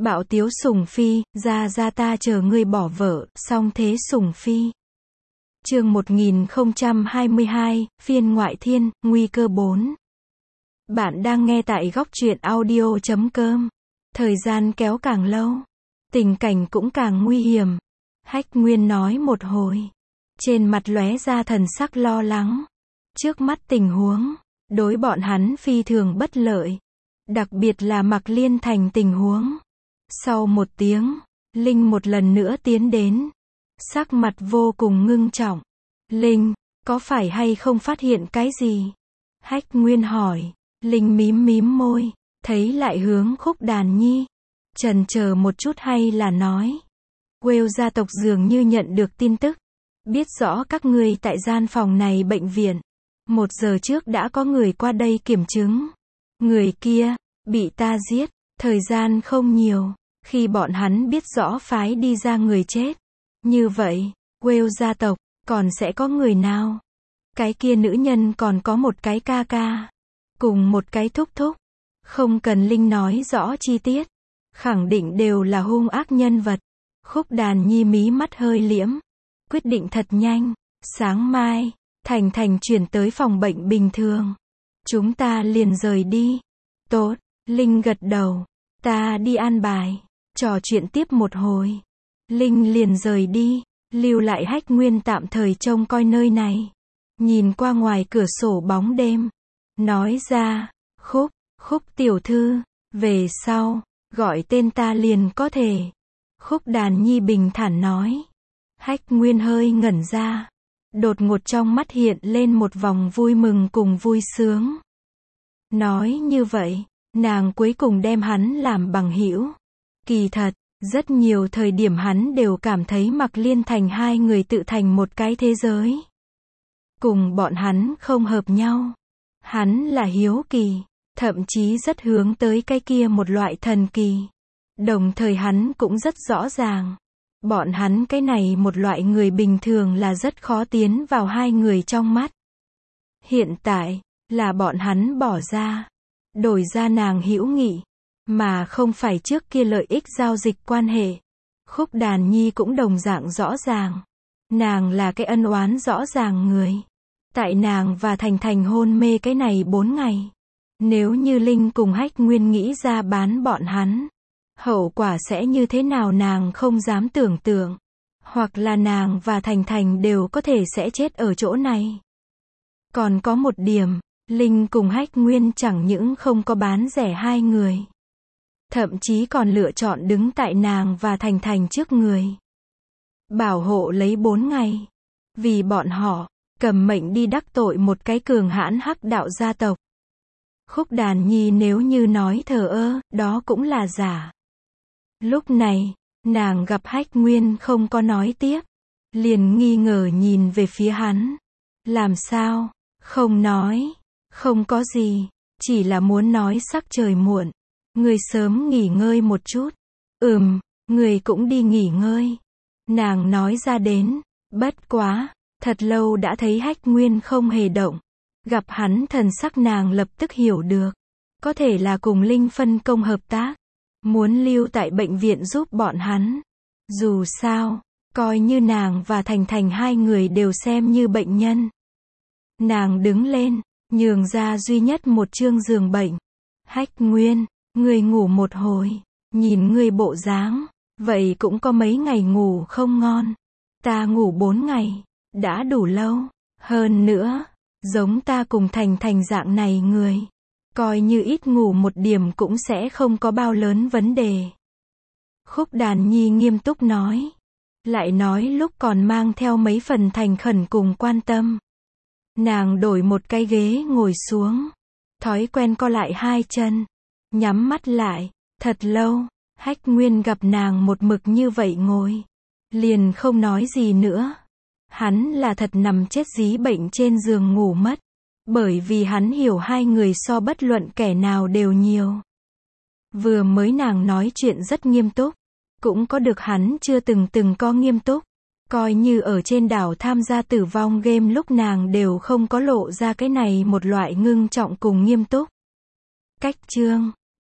Bạo tiếu Sùng Phi, ra ta chờ ngươi bỏ vợ, song thế Sùng Phi. Chương 1022, phiên ngoại thiên, nguy cơ 4. Bạn đang nghe tại góc truyện audio.com. Thời gian kéo càng lâu, tình cảnh cũng càng nguy hiểm. Hách Nguyên nói một hồi, trên mặt lóe ra thần sắc lo lắng. Trước mắt tình huống, đối bọn hắn phi thường bất lợi. Đặc biệt là Mạc Liên Thành tình huống. Sau một tiếng, Linh một lần nữa tiến đến. Sắc mặt vô cùng ngưng trọng. Linh, có phải hay không phát hiện cái gì? Hách Nguyên hỏi. Linh mím môi, thấy lại hướng Khúc Đàn Nhi. Chần chờ một chút hay là nói. Wales gia tộc dường như nhận được tin tức. Biết rõ các ngươi tại gian phòng này bệnh viện. 1 giờ trước đã có người qua đây kiểm chứng. Người kia, bị ta giết. Thời gian không nhiều. Khi bọn hắn biết rõ phái đi ra người chết. Như vậy, Wales gia tộc, còn sẽ có người nào? Cái kia nữ nhân còn có một cái ca ca. Cùng một cái thúc thúc. Không cần Linh nói rõ chi tiết. Khẳng định đều là hung ác nhân vật. Khúc Đàn Nhi mí mắt hơi liễm. Quyết định thật nhanh. Sáng mai, Thành chuyển tới phòng bệnh bình thường. Chúng ta liền rời đi. Tốt, Linh gật đầu. Ta đi an bài. Trò chuyện tiếp một hồi. Linh liền rời đi. Lưu lại Hách Nguyên tạm thời trông coi nơi này. Nhìn qua ngoài cửa sổ bóng đêm. Nói ra, Khúc tiểu thư, về sau, gọi tên ta liền có thể. Khúc Đàn Nhi bình thản nói. Hách Nguyên hơi ngẩn ra. Đột ngột trong mắt hiện lên một vòng vui mừng cùng vui sướng. Nói như vậy, nàng cuối cùng đem hắn làm bằng hữu. Kỳ thật, rất nhiều thời điểm hắn đều cảm thấy Mạc Liên Thành hai người tự thành một cái thế giới. Cùng bọn hắn không hợp nhau. Hắn là hiếu kỳ, thậm chí rất hướng tới cái kia một loại thần kỳ. Đồng thời hắn cũng rất rõ ràng. Bọn hắn cái này một loại người bình thường là rất khó tiến vào hai người trong mắt. Hiện tại, là bọn hắn bỏ ra. Đổi ra nàng hữu nghị. Mà không phải trước kia lợi ích giao dịch quan hệ. Khúc Đàn Nhi cũng đồng dạng rõ ràng. Nàng là cái ân oán rõ ràng người. Tại nàng và Thành hôn mê cái này 4 ngày. Nếu như Linh cùng Hách Nguyên nghĩ ra bán bọn hắn. Hậu quả sẽ như thế nào nàng không dám tưởng tượng. Hoặc là nàng và Thành đều có thể sẽ chết ở chỗ này. Còn có một điểm, Linh cùng Hách Nguyên chẳng những không có bán rẻ hai người. Thậm chí còn lựa chọn đứng tại nàng và Thành trước người. Bảo hộ lấy 4 ngày. Vì bọn họ, cầm mệnh đi đắc tội một cái cường hãn hắc đạo gia tộc. Khúc Đàn Nhi nếu như nói thờ ơ, đó cũng là giả. Lúc này, nàng gặp Hách Nguyên không có nói tiếp. Liền nghi ngờ nhìn về phía hắn. Làm sao? Không nói. Không có gì. Chỉ là muốn nói sắc trời muộn. Người sớm nghỉ ngơi một chút. Người cũng đi nghỉ ngơi. Nàng nói ra đến. Bất quá. Thật lâu đã thấy Hách Nguyên không hề động. Gặp hắn thần sắc nàng lập tức hiểu được. Có thể là cùng Linh phân công hợp tác. Muốn lưu tại bệnh viện giúp bọn hắn. Dù sao, coi như nàng và Thành hai người đều xem như bệnh nhân. Nàng đứng lên, nhường ra duy nhất một chương giường bệnh. Hách Nguyên, ngươi ngủ một hồi. Nhìn ngươi bộ dáng, vậy cũng có mấy ngày ngủ không ngon. Ta ngủ 4 ngày. Đã đủ lâu. Hơn nữa, giống ta cùng Thành dạng này người. Coi như ít ngủ một điểm cũng sẽ không có bao lớn vấn đề. Khúc Đàn Nhi nghiêm túc nói. Lại nói lúc còn mang theo mấy phần thành khẩn cùng quan tâm. Nàng đổi một cái ghế ngồi xuống. Thói quen co lại 2 chân. Nhắm mắt lại. Thật lâu, Hách Nguyên gặp nàng một mực như vậy ngồi. Liền không nói gì nữa. Hắn là thật nằm chết dí bệnh trên giường ngủ mất. Bởi vì hắn hiểu hai người so bất luận kẻ nào đều nhiều. Vừa mới nàng nói chuyện rất nghiêm túc. Cũng có được hắn chưa từng có nghiêm túc. Coi như ở trên đảo tham gia tử vong game lúc nàng đều không có lộ ra cái này một loại ngưng trọng cùng nghiêm túc. Cách chương